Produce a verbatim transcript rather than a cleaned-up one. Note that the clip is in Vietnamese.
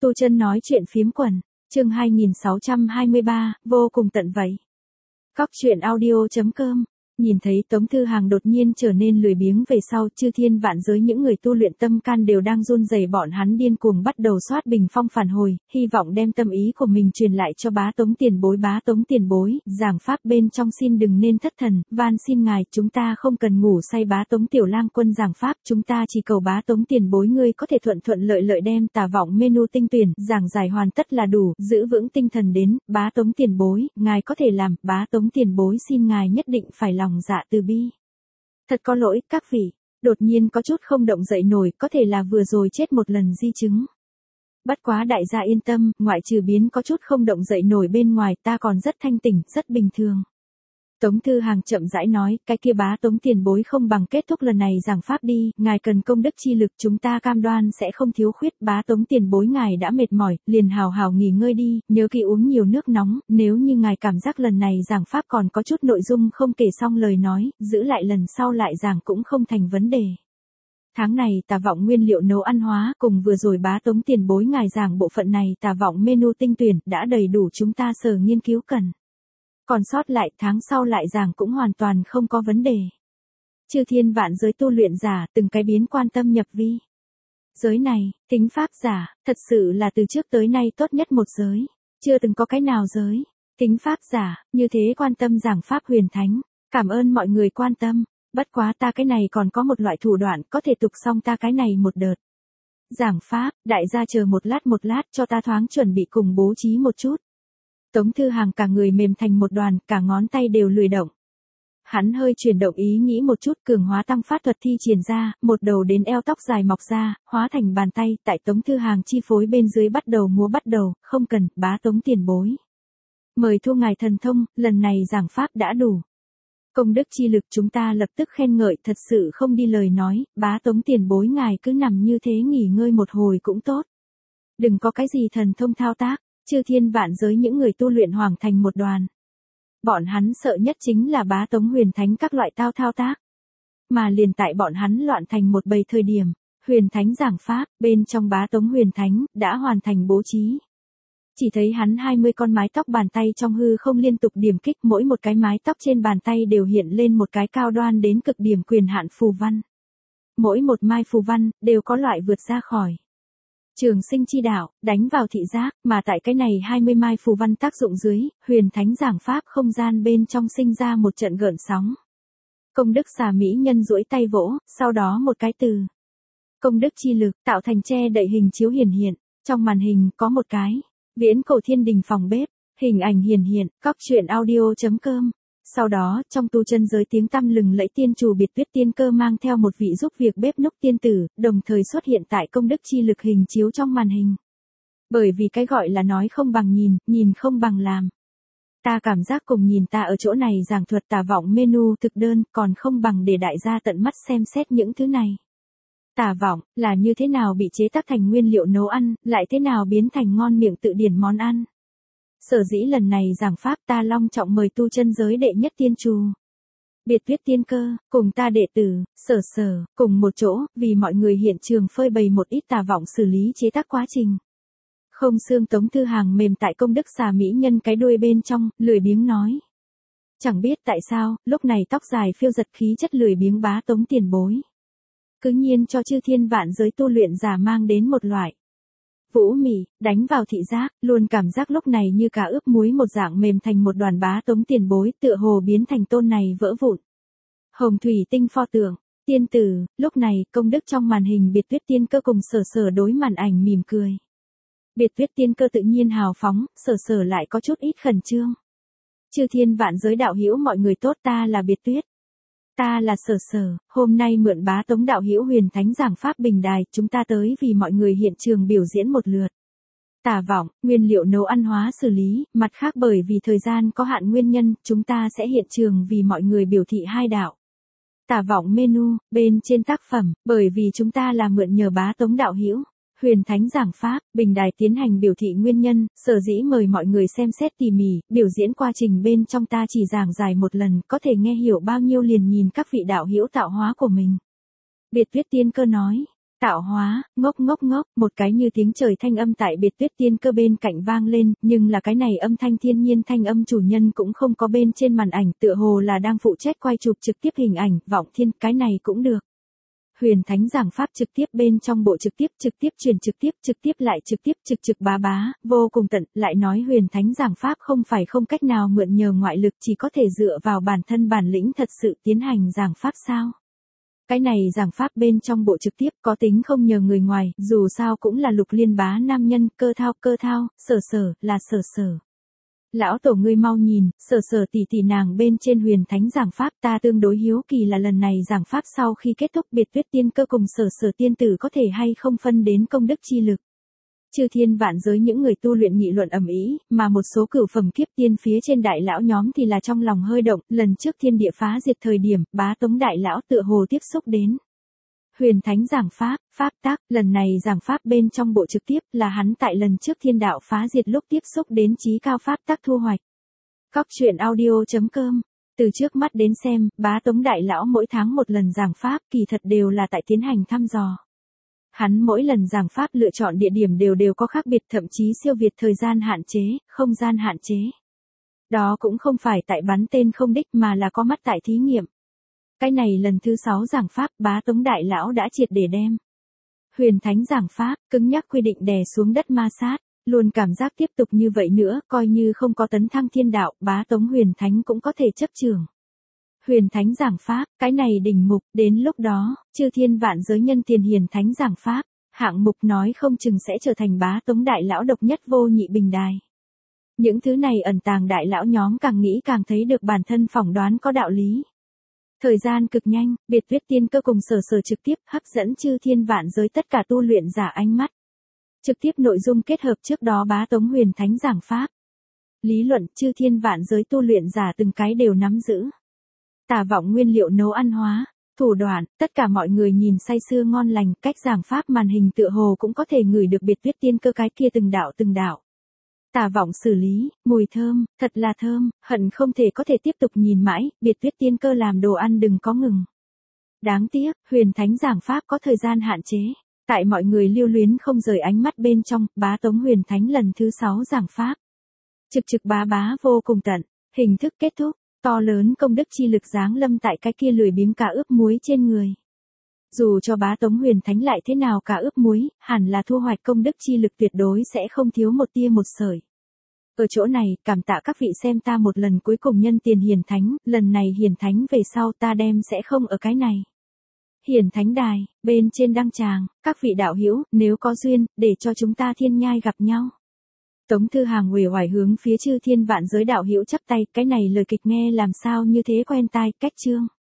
Tu Chân nói chuyện phiếm quần, chương hai nghìn sáu trăm hai mươi ba, vô cùng tận vậy. Cóc truyện audio chấm com. Nhìn thấy Tống Thư Hàng đột nhiên trở nên lười biếng về sau, chư thiên vạn giới những người tu luyện tâm can đều đang run rẩy, bọn hắn điên cuồng bắt đầu soát bình phong phản hồi, hy vọng đem tâm ý của mình truyền lại cho bá Tống tiền bối. Bá Tống tiền bối, giảng pháp bên trong xin đừng nên thất thần, van xin ngài, chúng ta không cần ngủ say. Bá Tống tiểu lang quân giảng pháp, chúng ta chỉ cầu bá Tống tiền bối ngươi có thể thuận thuận lợi lợi đem Tà Vọng menu tinh tuyển giảng giải hoàn tất là đủ, giữ vững tinh thần đến. Bá Tống tiền bối, ngài có thể làm, bá Tống tiền bối xin ngài nhất định phải lòng dạ từ bi. Thật có lỗi, các vị. Đột nhiên có chút không động dậy nổi, có thể là vừa rồi chết một lần di chứng. Bất quá đại gia yên tâm, ngoại trừ biến có chút không động dậy nổi bên ngoài, ta còn rất thanh tỉnh, rất bình thường. Tống Thư Hàng chậm rãi nói, cái kia bá Tống tiền bối không bằng kết thúc lần này giảng pháp đi, ngài cần công đức chi lực, chúng ta cam đoan sẽ không thiếu khuyết. Bá Tống tiền bối ngài đã mệt mỏi, liền hào hào nghỉ ngơi đi, nhớ kỹ uống nhiều nước nóng, nếu như ngài cảm giác lần này giảng pháp còn có chút nội dung không kể xong lời nói, giữ lại lần sau lại giảng cũng không thành vấn đề. Tháng này Tà Vọng nguyên liệu nấu ăn hóa, cùng vừa rồi bá Tống tiền bối ngài giảng bộ phận này Tà Vọng menu tinh tuyển, đã đầy đủ chúng ta sở nghiên cứu cần. Còn sót lại tháng sau lại giảng cũng hoàn toàn không có vấn đề. Chư thiên vạn giới tu luyện giả, từng cái biến quan tâm nhập vi. Giới này, tính pháp giả, thật sự là từ trước tới nay tốt nhất một giới. Chưa từng có cái nào giới, tính pháp giả, như thế quan tâm giảng pháp huyền thánh. Cảm ơn mọi người quan tâm. Bất quá ta cái này còn có một loại thủ đoạn có thể tục xong ta cái này một đợt. Giảng pháp, đại gia chờ một lát một lát cho ta thoáng chuẩn bị cùng bố trí một chút. Tống Thư Hàng cả người mềm thành một đoàn, cả ngón tay đều lười động. Hắn hơi chuyển động ý nghĩ một chút, cường hóa tăng phát thuật thi triển ra, một đầu đến eo tóc dài mọc ra, hóa thành bàn tay, tại Tống Thư Hàng chi phối bên dưới bắt đầu múa bắt đầu, không cần, bá Tống tiền bối. Mời thu ngài thần thông, lần này giảng pháp đã đủ. Công đức chi lực chúng ta lập tức khen ngợi, thật sự không đi lời nói, bá Tống tiền bối ngài cứ nằm như thế nghỉ ngơi một hồi cũng tốt. Đừng có cái gì thần thông thao tác. Chư thiên vạn giới những người tu luyện hoàng thành một đoàn. Bọn hắn sợ nhất chính là bá Tống huyền thánh các loại tao thao tác. Mà liền tại bọn hắn loạn thành một bầy thời điểm, huyền thánh giảng pháp, bên trong bá Tống huyền thánh, đã hoàn thành bố trí. Chỉ thấy hắn hai mươi con mái tóc bàn tay trong hư không liên tục điểm kích, mỗi một cái mái tóc trên bàn tay đều hiện lên một cái cao đoan đến cực điểm quyền hạn phù văn. Mỗi một mai phù văn, đều có loại vượt ra khỏi trường sinh chi đạo, đánh vào thị giác, mà tại cái này hai mươi mai phù văn tác dụng dưới, huyền thánh giảng pháp không gian bên trong sinh ra một trận gợn sóng. Công đức xà mỹ nhân duỗi tay vỗ, sau đó một cái từ công đức chi lực tạo thành che đậy hình chiếu hiển hiện, trong màn hình có một cái viễn cổ thiên đình phòng bếp, hình ảnh hiển hiện, cóc truyện audio chấm com. Sau đó, trong tu chân giới tiếng tăm lừng lẫy tiên chủ Biệt Tuyết Tiên Cơ mang theo một vị giúp việc bếp núc tiên tử, đồng thời xuất hiện tại công đức chi lực hình chiếu trong màn hình. Bởi vì cái gọi là nói không bằng nhìn, nhìn không bằng làm. Ta cảm giác cùng nhìn ta ở chỗ này giảng thuật Tà Vọng menu thực đơn, còn không bằng để đại gia tận mắt xem xét những thứ này. Tà Vọng, là như thế nào bị chế tác thành nguyên liệu nấu ăn, lại thế nào biến thành ngon miệng tự điển món ăn. Sở dĩ lần này giảng pháp ta long trọng mời tu chân giới đệ nhất tiên trù Biệt Tuyết Tiên Cơ, cùng ta đệ tử, Sở Sở, cùng một chỗ, vì mọi người hiện trường phơi bày một ít Tà Vọng xử lý chế tác quá trình. Không xương Tống Thư Hàng mềm tại công đức xà mỹ nhân cái đuôi bên trong, lười biếng nói. Chẳng biết tại sao, lúc này tóc dài phiêu giật khí chất lười biếng bá Tống tiền bối. Cứ nhiên cho chư thiên vạn giới tu luyện giả mang đến một loại vũ mị, đánh vào thị giác, luôn cảm giác lúc này như cả ướp muối một dạng mềm thành một đoàn bá Tống tiền bối, tựa hồ biến thành tôn này vỡ vụn. Hồng thủy tinh pho tượng, tiên tử, lúc này, công đức trong màn hình Biệt Tuyết Tiên Cơ cùng Sở Sở đối màn ảnh mỉm cười. Biệt Tuyết Tiên Cơ tự nhiên hào phóng, Sở Sở lại có chút ít khẩn trương. Chư thiên vạn giới đạo hữu mọi người tốt, ta là Biệt Tuyết. Ta là Sở Sở, hôm nay mượn bá Tống đạo hữu huyền thánh giảng pháp bình đài, chúng ta tới vì mọi người hiện trường biểu diễn một lượt. Tà Vọng, nguyên liệu nấu ăn hóa xử lý, mặt khác bởi vì thời gian có hạn nguyên nhân, chúng ta sẽ hiện trường vì mọi người biểu thị hai đạo. Tà Vọng menu, bên trên tác phẩm, bởi vì chúng ta là mượn nhờ bá Tống đạo hữu huyền thánh giảng pháp, bình đài tiến hành biểu thị nguyên nhân, sở dĩ mời mọi người xem xét tỉ mỉ, biểu diễn quá trình bên trong ta chỉ giảng giải một lần, có thể nghe hiểu bao nhiêu liền nhìn các vị đạo hữu tạo hóa của mình. Biệt Tuyết Tiên Cơ nói, Tạo hóa, ngốc ngốc ngốc, một cái như tiếng trời thanh âm tại biệt tuyết tiên cơ bên cạnh vang lên, nhưng là cái này âm thanh thiên nhiên thanh âm chủ nhân cũng không có bên trên màn ảnh, tựa hồ là đang phụ trách quay chụp trực tiếp hình ảnh, vọng thiên, cái này cũng được. Huyền Thánh giảng pháp trực tiếp bên trong bộ trực tiếp, trực tiếp truyền trực tiếp, trực tiếp lại trực tiếp, trực trực bá bá, vô cùng tận, lại nói Huyền Thánh giảng pháp không phải không cách nào mượn nhờ ngoại lực, chỉ có thể dựa vào bản thân bản lĩnh thật sự tiến hành giảng pháp sao? Cái này giảng pháp bên trong bộ trực tiếp có tính không nhờ người ngoài, dù sao cũng là Lục Liên bá nam nhân, cơ thao, cơ thao, sở sở, là sở sở. Lão tổ ngươi mau nhìn, sở sở tỷ tỷ nàng bên trên Huyền Thánh giảng pháp, ta tương đối hiếu kỳ là lần này giảng pháp sau khi kết thúc biệt tuyết tiên cơ cùng sở sở tiên tử có thể hay không phân đến công đức chi lực. Chư thiên vạn giới những người tu luyện nghị luận ầm ĩ, mà một số cửu phẩm kiếp tiên phía trên đại lão nhóm thì là trong lòng hơi động, lần trước thiên địa phá diệt thời điểm, bá tống đại lão tựa hồ tiếp xúc đến. Huyền Thánh giảng pháp, pháp tác, lần này giảng pháp bên trong bộ trực tiếp là hắn tại lần trước thiên đạo phá diệt lúc tiếp xúc đến chí cao pháp tác thu hoạch. Cóc truyện audio chấm com. Từ trước mắt đến xem, bá tống đại lão mỗi tháng một lần giảng pháp kỳ thật đều là tại tiến hành thăm dò. Hắn mỗi lần giảng pháp lựa chọn địa điểm đều đều có khác biệt, thậm chí siêu việt thời gian hạn chế, không gian hạn chế. Đó cũng không phải tại bắn tên không đích mà là có mắt tại thí nghiệm. Cái này lần thứ sáu giảng pháp, bá tống đại lão đã triệt để đem. Huyền Thánh giảng pháp, cứng nhắc quy định đè xuống đất ma sát, luôn cảm giác tiếp tục như vậy nữa, coi như không có tấn thăng thiên đạo, bá tống Huyền Thánh cũng có thể chấp trường. Huyền Thánh giảng pháp, cái này đỉnh mục, đến lúc đó, chư thiên vạn giới nhân tiền hiền thánh giảng pháp, hạng mục nói không chừng sẽ trở thành bá tống đại lão độc nhất vô nhị bình đài. Những thứ này ẩn tàng đại lão nhóm càng nghĩ càng thấy được bản thân phỏng đoán có đạo lý. Thời gian cực nhanh, biệt tuyết tiên cơ cùng sở sở trực tiếp hấp dẫn chư thiên vạn giới tất cả tu luyện giả ánh mắt. Trực tiếp nội dung kết hợp trước đó bá tống Huyền Thánh giảng pháp. Lý luận chư thiên vạn giới tu luyện giả từng cái đều nắm giữ. Tà vọng nguyên liệu nấu ăn hóa, thủ đoạn, tất cả mọi người nhìn say sưa ngon lành, cách giảng pháp màn hình tựa hồ cũng có thể ngửi được biệt tuyết tiên cơ cái kia từng đạo từng đạo. Tà vọng xử lý, mùi thơm, thật là thơm, hận không thể có thể tiếp tục nhìn mãi, biệt tuyết tiên cơ làm đồ ăn đừng có ngừng. Đáng tiếc, Huyền Thánh giảng pháp có thời gian hạn chế. Tại mọi người lưu luyến không rời ánh mắt bên trong, bá tống Huyền Thánh lần thứ sáu giảng pháp. Trực trực bá bá vô cùng tận, hình thức kết thúc, to lớn công đức chi lực giáng lâm tại cái kia lười biếng cá ướp muối trên người. Dù cho bá tống Huyền Thánh lại thế nào cá ướp muối, hẳn là thu hoạch công đức chi lực tuyệt đối sẽ không thiếu một tia một sợi. Ở chỗ này, cảm tạ các vị xem ta một lần cuối cùng nhân tiền hiền thánh, lần này hiền thánh về sau ta đem sẽ không ở cái này. Hiền Thánh đài, bên trên đăng tràng, các vị đạo hữu, nếu có duyên, để cho chúng ta thiên nhai gặp nhau. Tống Thư Hàng uể oải hướng phía chư thiên vạn giới đạo hữu chắp tay, cái này lời kịch nghe làm sao như thế quen tai, cách chương.